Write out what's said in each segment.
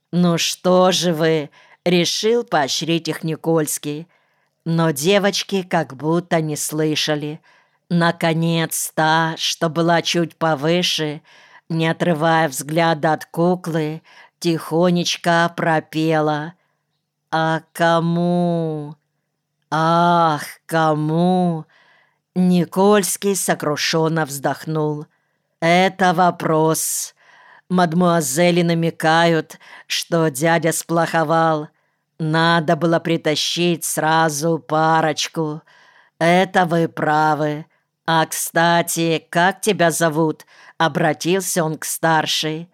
«Ну что же вы?» — решил поощрить их Никольский. Но девочки как будто не слышали. Наконец, та, что была чуть повыше, не отрывая взгляда от куклы, тихонечко пропела. «А кому? Ах, кому?» Никольский сокрушенно вздохнул. «Это вопрос. Мадмуазели намекают, что дядя сплоховал. Надо было притащить сразу парочку. Это вы правы. А, кстати, как тебя зовут?» Обратился он к старшей.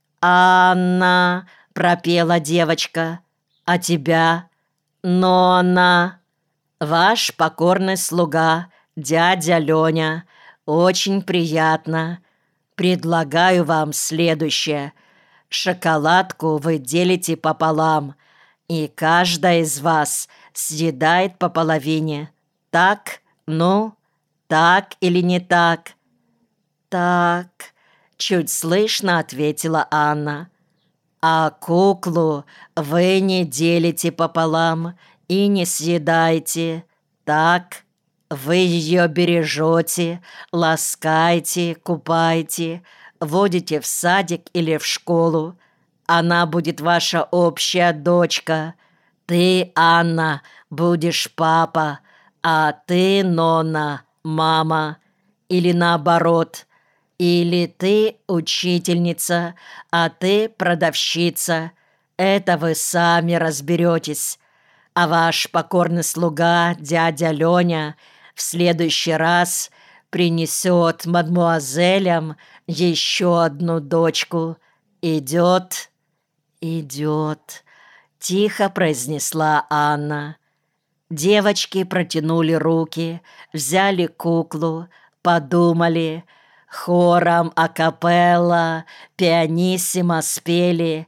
«Анна», — пропела девочка. «А тебя?» «Нона». «Ваш покорный слуга, дядя Леня. Очень приятно. Предлагаю вам следующее. Шоколадку вы делите пополам, и каждая из вас съедает по половине. Так? Ну? Так или не так?» «Так», — чуть слышно ответила Анна. «А куклу вы не делите пополам и не съедаете. Так? Вы ее бережете, ласкаете, купаете, водите в садик или в школу. Она будет ваша общая дочка. Ты, Анна, будешь папа, а ты, Нона, мама. Или наоборот. Или ты учительница, а ты продавщица. Это вы сами разберетесь. А ваш покорный слуга, дядя Леня, в следующий раз принесет мадмуазелям еще одну дочку. Идет?» «Идет», — тихо произнесла Анна. Девочки протянули руки, взяли куклу, подумали, хором акапелла, пианиссимо спели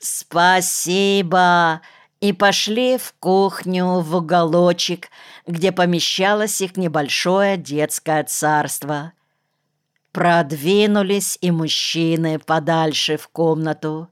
«Спасибо!» и пошли в кухню в уголочек, где помещалось их небольшое детское царство. Продвинулись и мужчины подальше в комнату.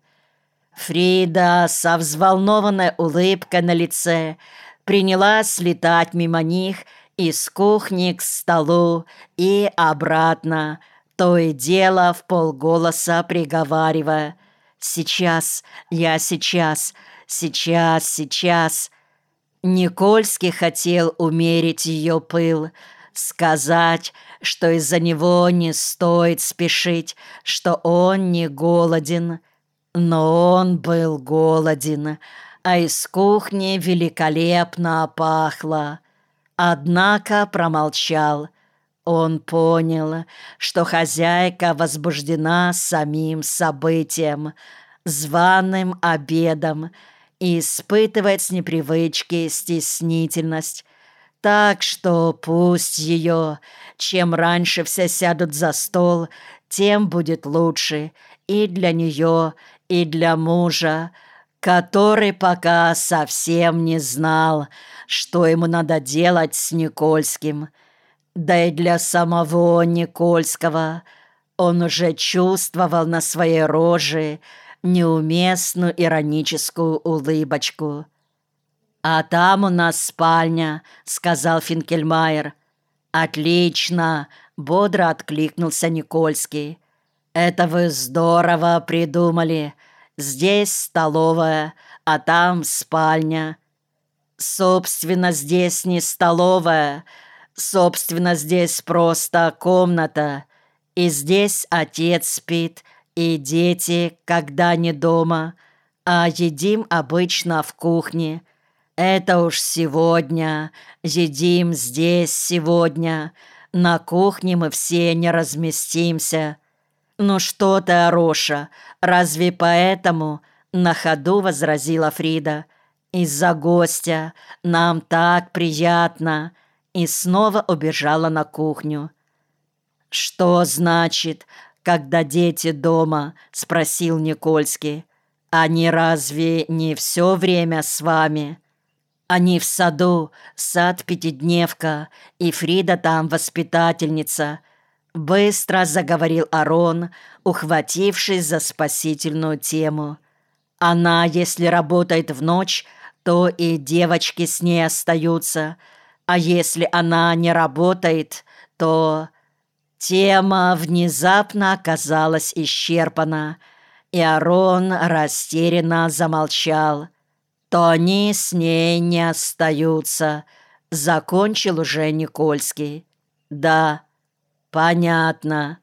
Фрида со взволнованной улыбкой на лице принялась летать мимо них из кухни к столу и обратно, то и дело вполголоса приговаривая: «Сейчас, я сейчас, сейчас, сейчас». Никольский хотел умерить ее пыл, сказать, что из-за него не стоит спешить, что он не голоден. Но он был голоден, а из кухни великолепно пахло. Однако промолчал. Он понял, что хозяйка возбуждена самим событием, званым обедом, и испытывает с непривычки стеснительность. Так что пусть ее, чем раньше все сядут за стол, тем будет лучше и для нее, и для мужа, который пока совсем не знал, что ему надо делать с Никольским. Да и для самого Никольского он уже чувствовал на своей роже неуместную ироническую улыбочку. «А там у нас спальня», — сказал Финкельмайер. «Отлично», — бодро откликнулся Никольский. «Это вы здорово придумали. Здесь столовая, а там спальня». «Собственно, здесь не столовая. Собственно, здесь просто комната. И здесь отец спит, и дети, когда не дома. А едим обычно в кухне. Это уж сегодня. Едим здесь сегодня. На кухне мы все не разместимся». «Ну что ты, Ароша, разве поэтому?» — на ходу возразила Фрида. «Из-за гостя. Нам так приятно». И снова убежала на кухню. «Что значит, когда дети дома?» — спросил Никольский. «Они разве не все время с вами?» «Они в саду, сад-пятидневка, и Фрида там воспитательница», — быстро заговорил Арон, ухватившись за спасительную тему. Она, если работает в ночь, то и девочки с ней остаются, а если она не работает, то...» Тема внезапно оказалась исчерпана, и Арон растерянно замолчал. «То они с ней не остаются», — закончил уже Никольский. «Да, понятно».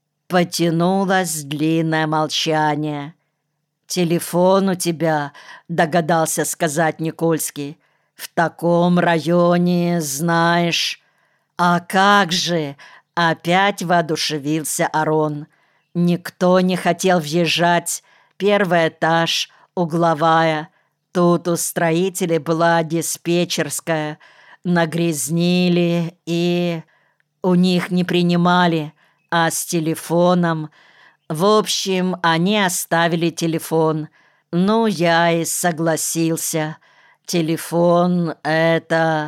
Потянулось длинное молчание. «Телефон у тебя», — догадался сказать Никольский. «В таком районе, знаешь...» «А как же!» — опять воодушевился Арон. «Никто не хотел въезжать. Первый этаж, угловая. Тут у строителей была диспетчерская. Нагрязнили и... у них не принимали, а с телефоном... В общем, они оставили телефон. Ну, я и согласился. Телефон — это...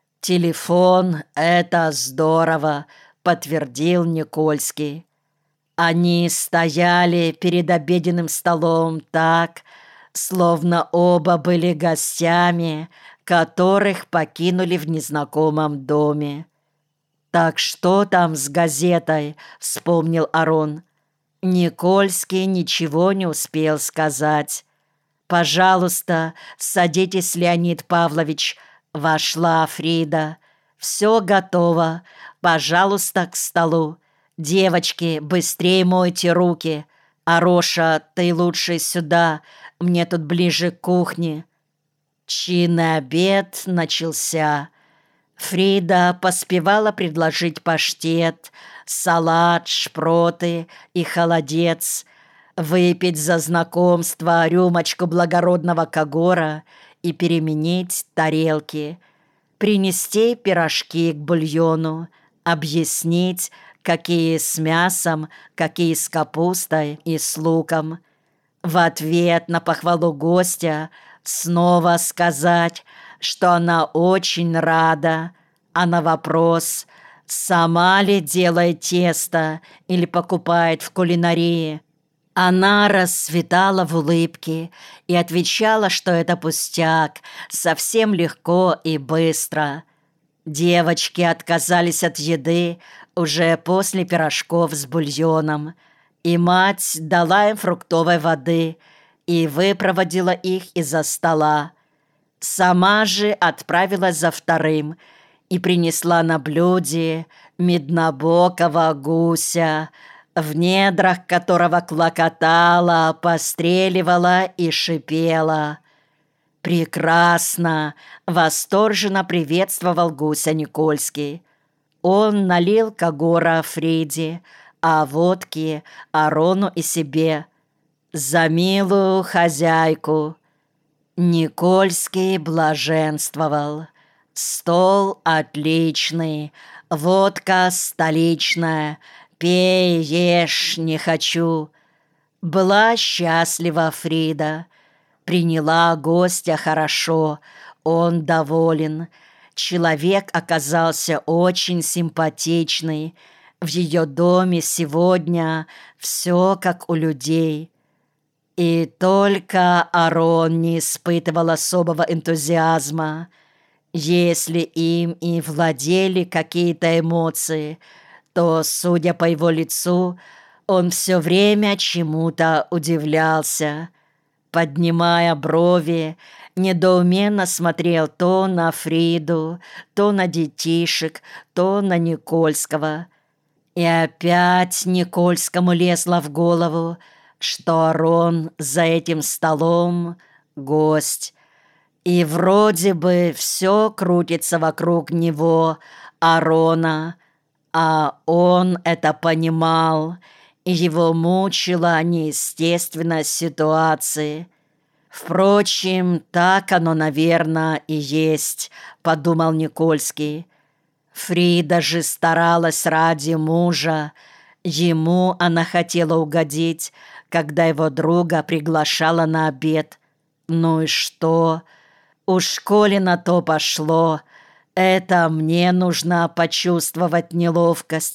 «Телефон — это здорово», — подтвердил Никольский. Они стояли перед обеденным столом так, словно оба были гостями, которых покинули в незнакомом доме. «Так что там с газетой?» — вспомнил Арон. Никольский ничего не успел сказать. «Пожалуйста, садитесь, Леонид Павлович», — вошла Фрида. «Все готово. Пожалуйста, к столу. Девочки, быстрее мойте руки. Ароша, ты лучше сюда. Мне тут ближе к кухне». Чинный обед начался. Фрида поспевала предложить паштет, салат, шпроты и холодец, выпить за знакомство рюмочку благородного когора и переменить тарелки, принести пирожки к бульону, объяснить, какие с мясом, какие с капустой и с луком. В ответ на похвалу гостя снова сказать, что она очень рада, а на вопрос, сама ли делает тесто или покупает в кулинарии, она расцветала в улыбке и отвечала, что это пустяк, совсем легко и быстро. Девочки отказались от еды уже после пирожков с бульоном, и мать дала им фруктовой воды и выпроводила их из-за стола. Сама же отправилась за вторым и принесла на блюде меднобокого гуся, в недрах которого клокотала, постреливала и шипела. «Прекрасно!» — восторженно приветствовал гуся Никольский. Он налил когора Фриде, а водки Арону и себе. «За милую хозяйку!» Никольский блаженствовал. «Стол отличный, водка столичная, пей, ешь, не хочу». Была счастлива Фрида. Приняла гостя хорошо, он доволен. Человек оказался очень симпатичный. В ее доме сегодня все как у людей. И только Арон не испытывал особого энтузиазма. Если им и владели какие-то эмоции, то, судя по его лицу, он все время чему-то удивлялся. Поднимая брови, недоуменно смотрел то на Фриду, то на детишек, то на Никольского. И опять Никольскому лезло в голову, что Арон за этим столом гость. И вроде бы все крутится вокруг него, Арона, а он это понимал, и его мучила неестественность ситуации. «Впрочем, так оно, наверное, и есть», — подумал Никольский. Фрида же старалась ради мужа. Ему она хотела угодить, когда его друга приглашала на обед. Ну и что? Уж коли на то пошло, это мне нужно почувствовать неловкость,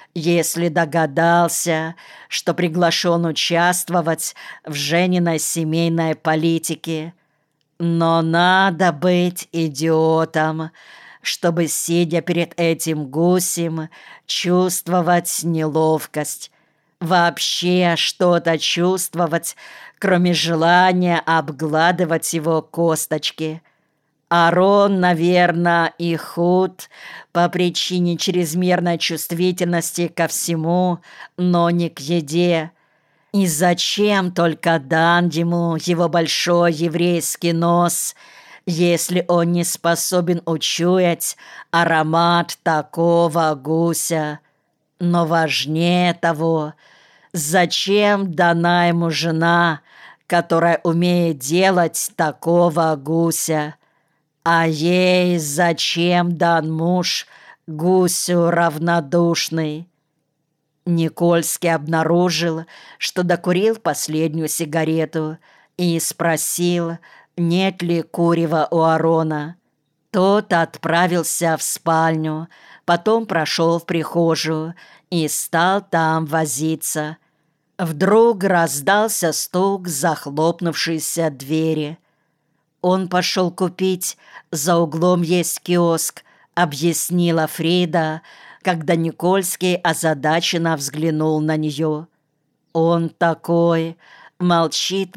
если догадался, что приглашен участвовать в Жениной семейной политике. Но надо быть идиотом, чтобы, сидя перед этим гусем, чувствовать неловкость. Вообще что-то чувствовать, кроме желания обгладывать его косточки. Арон, наверное, и худ по причине чрезмерной чувствительности ко всему, но не к еде. И зачем только дан ему его большой еврейский нос, если он не способен учуять аромат такого гуся? Но важнее того, зачем дана ему жена, которая умеет делать такого гуся? А ей зачем дан муж, гусю равнодушный? Никольский обнаружил, что докурил последнюю сигарету, и спросил, нет ли курева у Арона. Тот отправился в спальню, потом прошел в прихожую и стал там возиться. Вдруг раздался стук захлопнувшейся двери. Он пошел купить, за углом есть киоск, объяснила Фрида, когда Никольский озадаченно взглянул на нее. Он такой, молчит,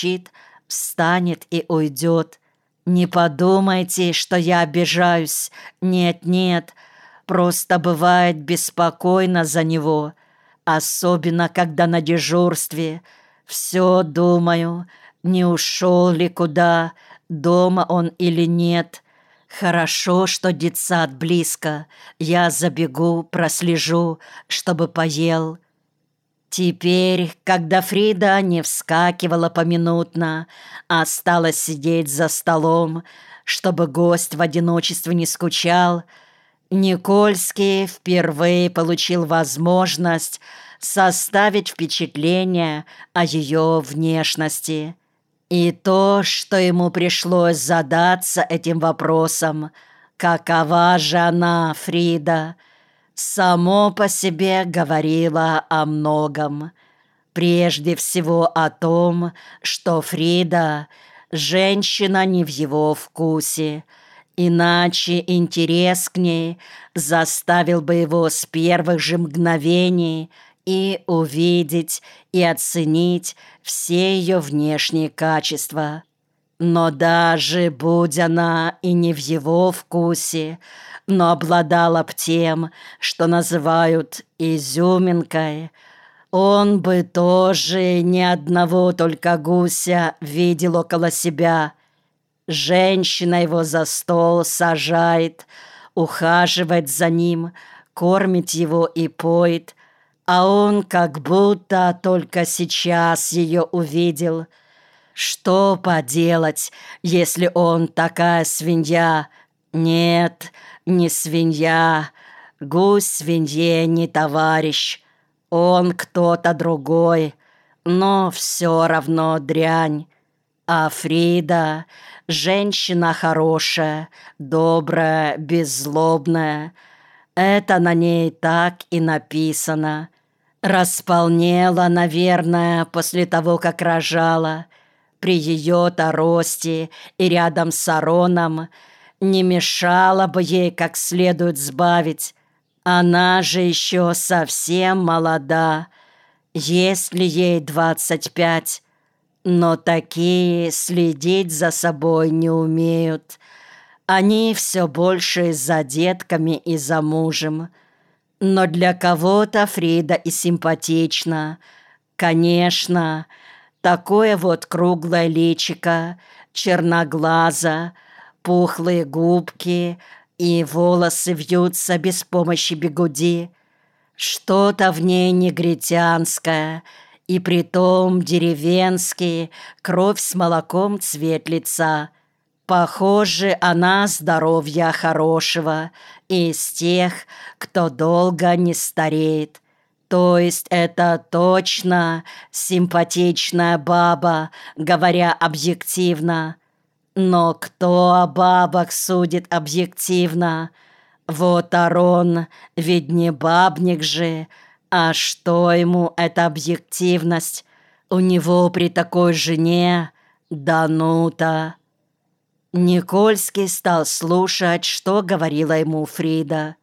встанет и уйдет. Не подумайте, что я обижаюсь. Нет, просто бывает беспокойно за него, особенно когда на дежурстве. Все думаю, не ушел ли куда, дома он или нет. Хорошо, что детсад близко. Я забегу, прослежу, чтобы поел. Теперь, когда Фрида не вскакивала поминутно, а осталась сидеть за столом, чтобы гость в одиночестве не скучал, Никольский впервые получил возможность составить впечатление о ее внешности. И то, что ему пришлось задаться этим вопросом, какова же она, Фрида, само по себе говорило о многом. Прежде всего о том, что Фрида – женщина не в его вкусе, иначе интерес к ней заставил бы его с первых же мгновений и увидеть, и оценить все ее внешние качества. Но даже будь она и не в его вкусе, но обладала б тем, что называют изюминкой, он бы тоже ни одного только гуся видел около себя. Женщина его за стол сажает, ухаживает за ним, кормит его и поет, а он как будто только сейчас ее увидел. Что поделать, если он такая свинья? Нет, не свинья. Гусь свинье не товарищ. Он кто-то другой, но все равно дрянь. А Фрида — женщина хорошая, добрая, беззлобная. Это на ней так и написано. Располнела, наверное, после того, как рожала. При ее-то росте и рядом с Ароном не мешало бы ей как следует сбавить. Она же еще совсем молода, если ей 25. Но такие следить за собой не умеют. Они все больше за детками и за мужем. Но для кого-то Фрида и симпатична. Конечно, такое вот круглое личико, черноглаза, пухлые губки и волосы вьются без помощи бигуди. Что-то в ней негритянское, и притом деревенский, кровь с молоком цвет лица. Похоже, она здоровья хорошего, из тех, кто долго не стареет. То есть это точно симпатичная баба, говоря объективно. Но кто о бабах судит объективно? Вот Арон, ведь не бабник же, а что ему эта объективность? У него при такой жене, да ну-то. Никольский стал слушать, что говорила ему Фрида.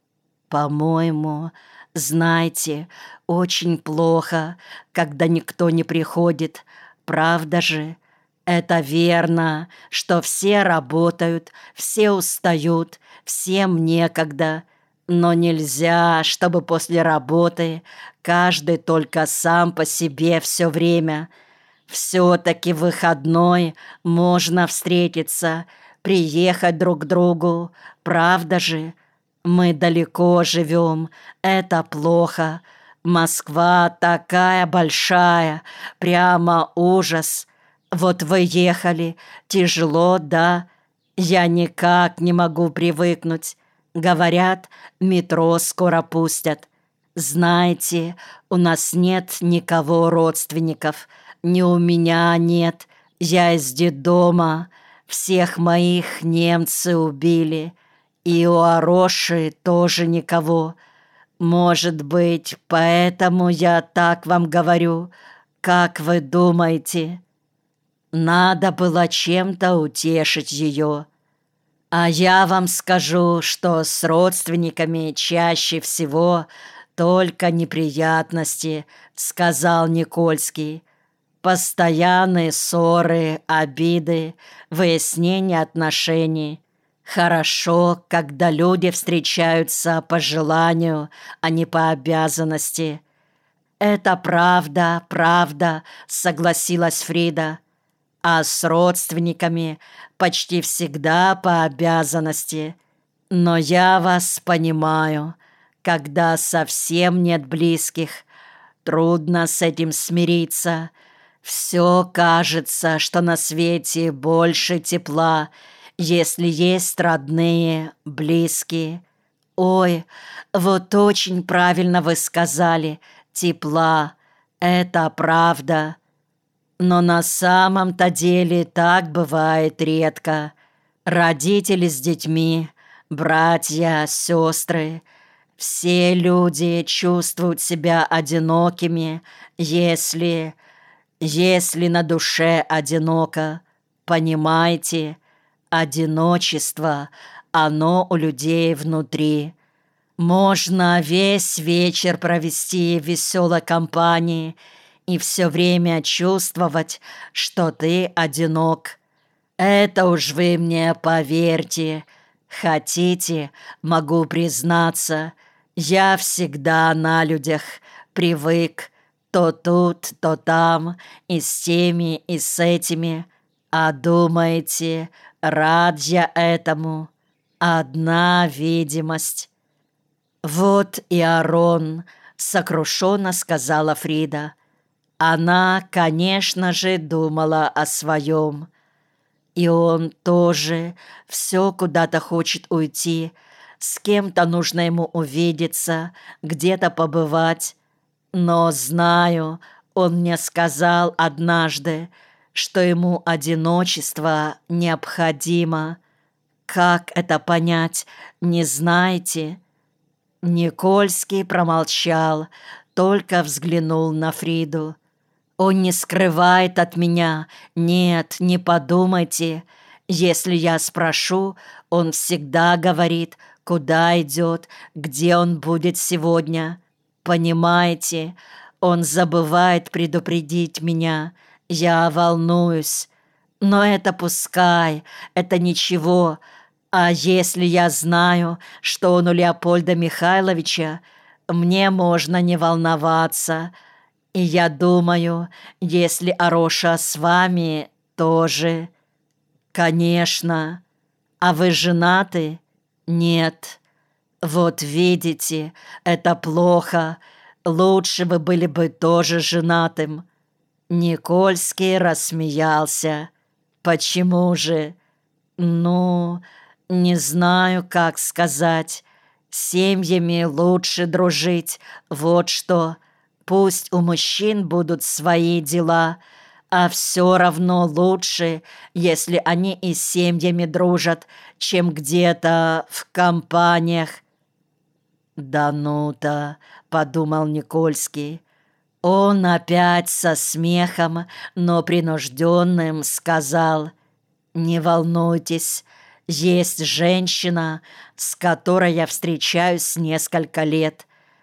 «По-моему, знаете, очень плохо, когда никто не приходит. Правда же? Это верно, что все работают, все устают, всем некогда. Но нельзя, чтобы после работы каждый только сам по себе все время. Все-таки в выходной можно встретиться, приехать друг к другу. Правда же? Мы далеко живем, это плохо. Москва такая большая, прямо ужас. Вот вы ехали, тяжело, да? Я никак не могу привыкнуть. Говорят, метро скоро пустят. Знаете, у нас нет никого родственников, ни у меня нет. Я из детдома, всех моих немцы убили. И у Ароши тоже никого. Может быть, поэтому я так вам говорю. Как вы думаете? Надо было чем-то утешить ее. А я вам скажу, что с родственниками чаще всего только неприятности, сказал Никольский. Постоянные ссоры, обиды, выяснение отношений. Хорошо, когда люди встречаются по желанию, а не по обязанности. «Это правда, правда», — согласилась Фрида. «А с родственниками почти всегда по обязанности. Но я вас понимаю, когда совсем нет близких, трудно с этим смириться. Все кажется, что на свете больше тепла, если есть родные, близкие. Ой, вот очень правильно вы сказали, тепла, это правда. Но на самом-то деле так бывает редко. Родители с детьми, братья, сестры, все люди чувствуют себя одинокими, если на душе одиноко. Понимаете? Одиночество, оно у людей внутри. Можно весь вечер провести в веселой компании и все время чувствовать, что ты одинок. Это уж вы мне поверьте. Хотите, могу признаться, я всегда на людях привык. То тут, то там, и с теми, и с этими. А думаете, рад я этому? Одна видимость. Вот и Арон, сокрушенно сказала Фрида. Она, конечно же, думала о своем. И он тоже все куда-то хочет уйти. С кем-то нужно ему увидеться, где-то побывать. Но знаю, он мне сказал однажды, что ему одиночество необходимо. Как это понять, не знаете?» Никольский промолчал, только взглянул на Фриду. «Он не скрывает от меня. Нет, не подумайте. Если я спрошу, он всегда говорит, куда идет, где он будет сегодня. Понимаете, он забывает предупредить меня. Я волнуюсь. Но это пускай, это ничего. А если я знаю, что он у Леопольда Михайловича, мне можно не волноваться. И я думаю, если Ароша с вами, тоже. Конечно. А вы женаты? Нет. Вот видите, это плохо. Лучше вы были бы тоже женатым. Никольский рассмеялся. Почему же? Ну, не знаю, как сказать. С семьями лучше дружить. Вот что. Пусть у мужчин будут свои дела. А все равно лучше, если они и с семьями дружат, чем где-то в компаниях». «Да ну-то», — подумал Никольский. Он опять со смехом, но принужденным сказал: «Не волнуйтесь, есть женщина, с которой я встречаюсь несколько лет.